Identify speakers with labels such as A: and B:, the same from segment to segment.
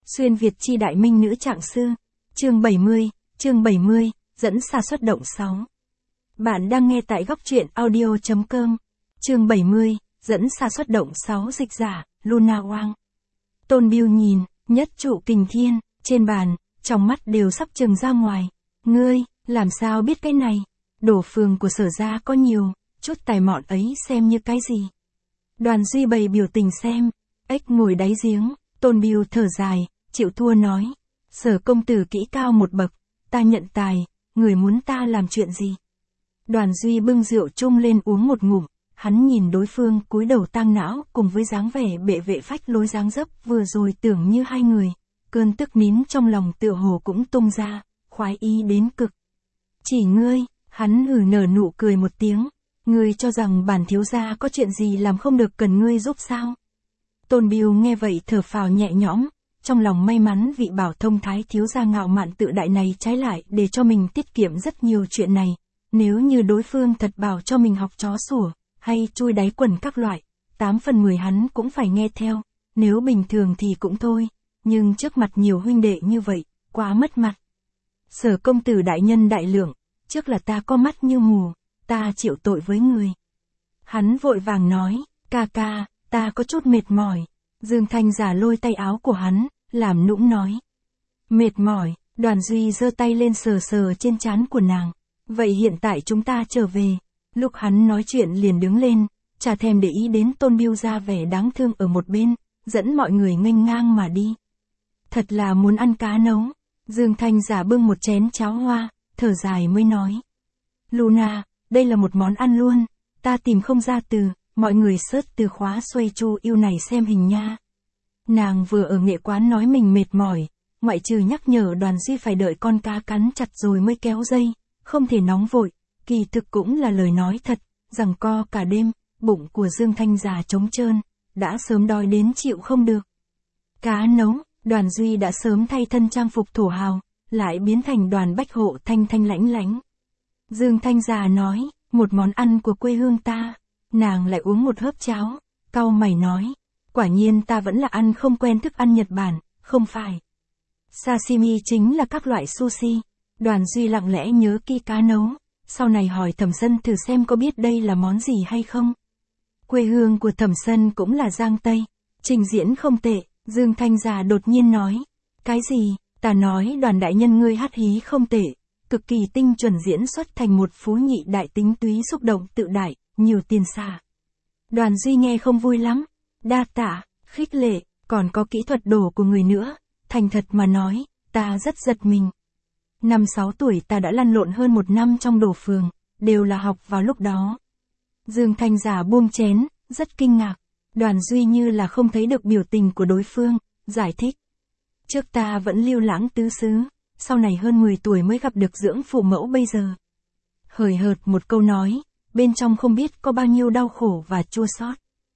A: Xuyên Việt chi đại minh nữ trạng sư. Chương 70, dẫn xa xuất động 6. Bạn đang nghe tại góc truyện audio.com. Chương 70, dẫn xa xuất động 6 dịch giả, Luna Wang. Tôn Biêu nhìn, nhất trụ kình thiên, trên bàn, trong mắt đều sắp trừng ra ngoài. Ngươi, làm sao biết cái này? Đổ phường của Sở gia có nhiều, chút tài mọn ấy xem như cái gì? Đoàn Duy bày biểu tình xem, ếch ngồi đáy giếng, Tôn Biêu thở dài, chịu thua nói. Sở công tử kỹ cao một bậc, ta nhận tài, người muốn ta làm chuyện gì? Đoàn Duy bưng rượu chung lên uống một ngụm, hắn nhìn đối phương cúi đầu tang não cùng với dáng vẻ bệ vệ phách lối dáng dấp vừa rồi tưởng như hai người, cơn tức nín trong lòng tựa hồ cũng tung ra, khoái ý đến cực. Chỉ ngươi, hắn nở nụ cười một tiếng, ngươi cho rằng bản thiếu gia có chuyện gì làm không được cần ngươi giúp sao? Tôn Biêu nghe vậy thở phào nhẹ nhõm, trong lòng may mắn vị bảo thông thái thiếu gia ngạo mạn tự đại này trái lại để cho mình tiết kiệm rất nhiều chuyện này. Nếu như đối phương thật bảo cho mình học chó sủa, hay chui đáy quần các loại, 8 phần 10 hắn cũng phải nghe theo, nếu bình thường thì cũng thôi, nhưng trước mặt nhiều huynh đệ như vậy, quá mất mặt. Sở công tử đại nhân đại lượng, trước là ta có mắt như mù, ta chịu tội với người. Hắn vội vàng nói, ca ca, ta có chút mệt mỏi. Dương Thanh giả lôi tay áo của hắn, làm nũng nói. Mệt mỏi, Đoàn Duy giơ tay lên sờ sờ trên trán của nàng. Vậy hiện tại chúng ta trở về. Lúc hắn nói chuyện liền đứng lên, chả thèm để ý đến Tôn Biêu ra vẻ đáng thương ở một bên, dẫn mọi người nghênh ngang mà đi. Thật là muốn ăn cá nấu. Dương Thanh giả bưng một chén cháo hoa, thở dài mới nói. Luna, đây là một món ăn luôn, ta tìm không ra từ, mọi người search từ khóa xoay chu yêu này xem hình nha. Nàng vừa ở nghệ quán nói mình mệt mỏi, ngoại trừ nhắc nhở Đoàn Duy phải đợi con cá cắn chặt rồi mới kéo dây, không thể nóng vội, kỳ thực cũng là lời nói thật, giằng co cả đêm, bụng của Dương Thanh già trống trơn, đã sớm đói đến chịu không được. Cá nấu, Đoàn Duy đã sớm thay thân trang phục thổ hào, lại biến thành Đoàn Bách Hộ thanh thanh lãnh lãnh. Dương Thanh già nói, một món ăn của quê hương ta. Nàng lại uống một hớp cháo, cau mày nói, quả nhiên ta vẫn là ăn không quen thức ăn Nhật Bản, không phải. Sashimi chính là các loại sushi. Đoàn Duy lặng lẽ nhớ kỹ cá nấu, sau này hỏi Thẩm Sân thử xem có biết đây là món gì hay không. Quê hương của Thẩm Sân cũng là Giang Tây, trình diễn không tệ. Dương Thanh già đột nhiên nói, cái gì? Ta nói Đoàn đại nhân ngươi hát hí không tệ, cực kỳ tinh chuẩn diễn xuất thành một phú nhị đại tính túy xúc động tự đại, nhiều tiền xả. Đoàn Duy nghe không vui lắm, đa tạ, khích lệ, còn có kỹ thuật đổ của người nữa, thành thật mà nói, ta rất giật mình. 5-6 tuổi ta đã lăn lộn hơn 1 năm trong đổ phường, đều là học vào lúc đó. Dương Thanh giả buông chén, rất kinh ngạc. Đoàn Duy như là không thấy được biểu tình của đối phương, giải thích. Trước ta vẫn lưu lãng tứ xứ, sau này hơn 10 tuổi mới gặp được dưỡng phụ mẫu bây giờ. Hời hợt một câu nói, bên trong không biết có bao nhiêu đau khổ và chua xót.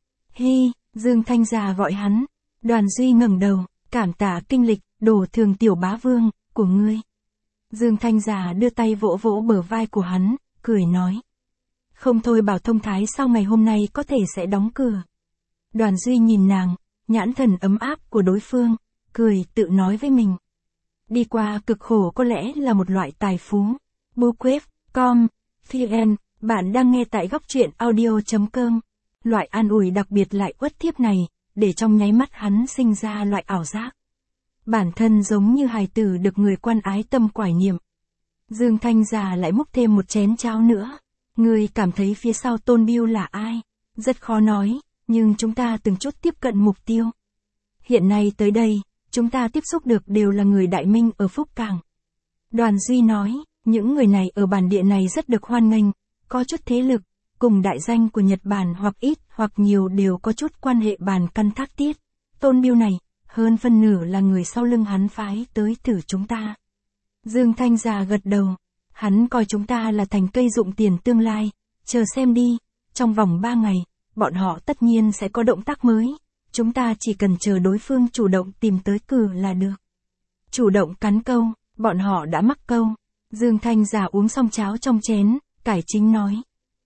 A: Hi, Dương Thanh già gọi hắn. Đoàn Duy ngẩng đầu, cảm tạ kinh lịch, đổ thường tiểu bá vương, của ngươi. Dương Thanh già đưa tay vỗ vỗ bờ vai của hắn, cười nói. Không thôi bảo thông thái sau ngày hôm nay có thể sẽ đóng cửa. Đoàn Duy nhìn nàng, nhãn thần ấm áp của đối phương, cười tự nói với mình. Đi qua cực khổ có lẽ là một loại tài phú. Bookquest.com, VN, bạn đang nghe tại góc truyện audio.com. Loại an ủi đặc biệt lại uất thiếp này, để trong nháy mắt hắn sinh ra loại ảo giác. Bản thân giống như hài tử được người quan ái tâm quải niệm. Dương Thanh già lại múc thêm một chén cháo nữa. Người cảm thấy phía sau Tôn Biêu là ai? Rất khó nói, nhưng chúng ta từng chút tiếp cận mục tiêu. Hiện nay tới đây, chúng ta tiếp xúc được đều là người đại minh ở Phúc Cảng. Đoàn Duy nói, những người này ở bản địa này rất được hoan nghênh, có chút thế lực, cùng đại danh của Nhật Bản hoặc ít hoặc nhiều đều có chút quan hệ bàn căn thác tiết. Tôn Biêu này, hơn phân nửa là người sau lưng hắn phái tới thử chúng ta. Dương Thanh già gật đầu, hắn coi chúng ta là thành cây dụng tiền tương lai, chờ xem đi, trong vòng 3 ngày, bọn họ tất nhiên sẽ có động tác mới, chúng ta chỉ cần chờ đối phương chủ động tìm tới cửa là được. Chủ động cắn câu, bọn họ đã mắc câu. Dương Thanh già uống xong cháo trong chén, cải chính nói.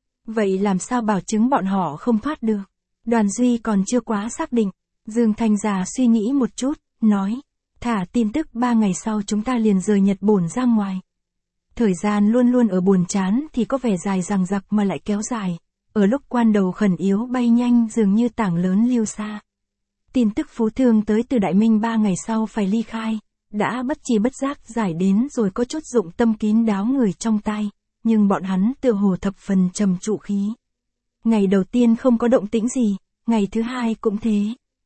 A: Vậy làm sao bảo chứng bọn họ không thoát được? Đoàn Duy còn chưa quá xác định. Dương Thanh già suy nghĩ một chút, nói. Thả tin tức 3 ngày sau chúng ta liền rời Nhật Bổn ra ngoài. Thời gian luôn luôn ở buồn chán thì có vẻ dài dằng dặc mà lại kéo dài. Ở lúc quan đầu khẩn yếu bay nhanh dường như tảng lớn lưu xa. Tin tức Phú Thương tới từ Đại Minh 3 ngày sau phải ly khai, đã bất chi bất giác giải đến rồi có chút dụng tâm kín đáo người trong tai, nhưng bọn hắn tựa hồ thập phần trầm trụ khí. Ngày đầu tiên không có động tĩnh gì, ngày thứ hai cũng thế.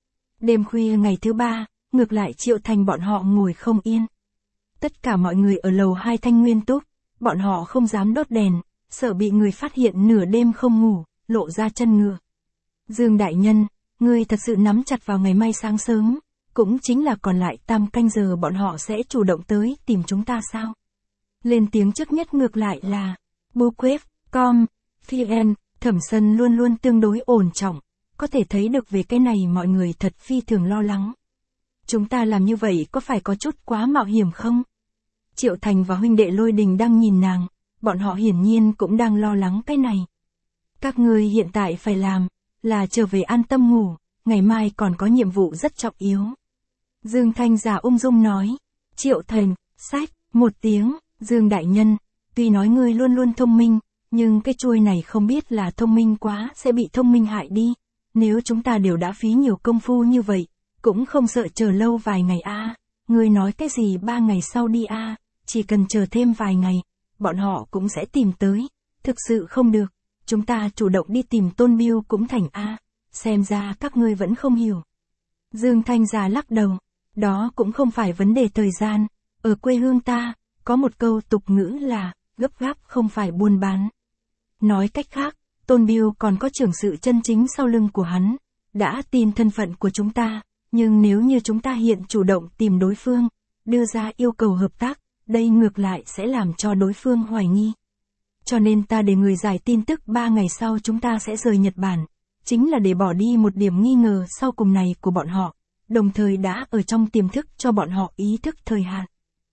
A: Đêm khuya ngày thứ ba, ngược lại Triệu Thành bọn họ ngồi không yên. Tất cả mọi người ở lầu 2 Thanh Nguyên Túc, bọn họ không dám đốt đèn, sợ bị người phát hiện nửa đêm không ngủ, lộ ra chân ngựa. Dương đại nhân, ngươi thật sự nắm chặt vào ngày mai sáng sớm, cũng chính là còn lại 8 canh giờ bọn họ sẽ chủ động tới tìm chúng ta sao? Lên tiếng trước nhất ngược lại là Bookquest.com, VN, Thẩm Sân luôn luôn tương đối ổn trọng, có thể thấy được về cái này mọi người thật phi thường lo lắng. Chúng ta làm như vậy có phải có chút quá mạo hiểm không? Triệu Thành và huynh đệ Lôi Đình đang nhìn nàng, bọn họ hiển nhiên cũng đang lo lắng cái này. Các ngươi hiện tại phải làm, là trở về an tâm ngủ, ngày mai còn có nhiệm vụ rất trọng yếu. Dương Thanh Giả ung dung nói. Triệu Thành, sách, một tiếng, Dương đại nhân, tuy nói ngươi luôn luôn thông minh, nhưng cái chuôi này không biết là thông minh quá sẽ bị thông minh hại đi. Nếu chúng ta đều đã phí nhiều công phu như vậy, cũng không sợ chờ lâu vài ngày a. Ngươi nói cái gì 3 ngày sau đi a, chỉ cần chờ thêm vài ngày, bọn họ cũng sẽ tìm tới. Thực sự không được, chúng ta chủ động đi tìm Tôn Biêu cũng thành a. Xem ra các ngươi vẫn không hiểu. Dương Thanh Giả lắc đầu, đó cũng không phải vấn đề thời gian, ở quê hương ta, có một câu tục ngữ là, gấp gáp không phải buôn bán. Nói cách khác, Tôn Biêu còn có trưởng sự chân chính sau lưng của hắn, đã tin thân phận của chúng ta, nhưng nếu như chúng ta hiện chủ động tìm đối phương, đưa ra yêu cầu hợp tác, đây ngược lại sẽ làm cho đối phương hoài nghi. Cho nên ta để người giải tin tức 3 ngày sau chúng ta sẽ rời Nhật Bản, chính là để bỏ đi một điểm nghi ngờ sau cùng này của bọn họ, đồng thời đã ở trong tiềm thức cho bọn họ ý thức thời hạn.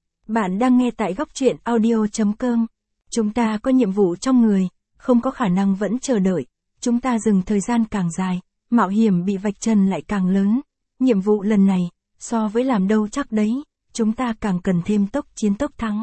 A: Bạn đang nghe tại góc truyện audio.com. Chúng ta có nhiệm vụ trong người, không có khả năng vẫn chờ đợi, chúng ta dừng thời gian càng dài, mạo hiểm bị vạch trần lại càng lớn. Nhiệm vụ lần này, so với làm đâu chắc đấy, chúng ta càng cần thêm tốc chiến tốc thắng.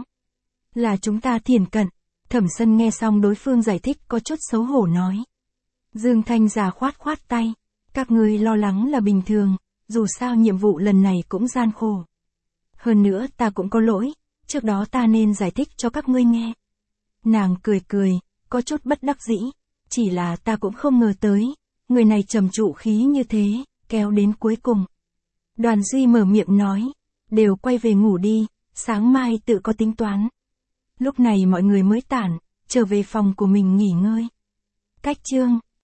A: Là chúng ta thiển cận. Thẩm Sân nghe xong đối phương giải thích có chút xấu hổ nói. Dương Thanh Giả khoát khoát tay, các ngươi lo lắng là bình thường, dù sao nhiệm vụ lần này cũng gian khổ. Hơn nữa ta cũng có lỗi, trước đó ta nên giải thích cho các ngươi nghe. Nàng cười cười, có chút bất đắc dĩ, chỉ là ta cũng không ngờ tới, người này trầm trụ khí như thế, kéo đến cuối cùng. Đoàn Duy mở miệng nói, đều quay về ngủ đi, sáng mai tự có tính toán. Lúc này mọi người mới tản, trở về phòng của mình nghỉ ngơi. Cách chương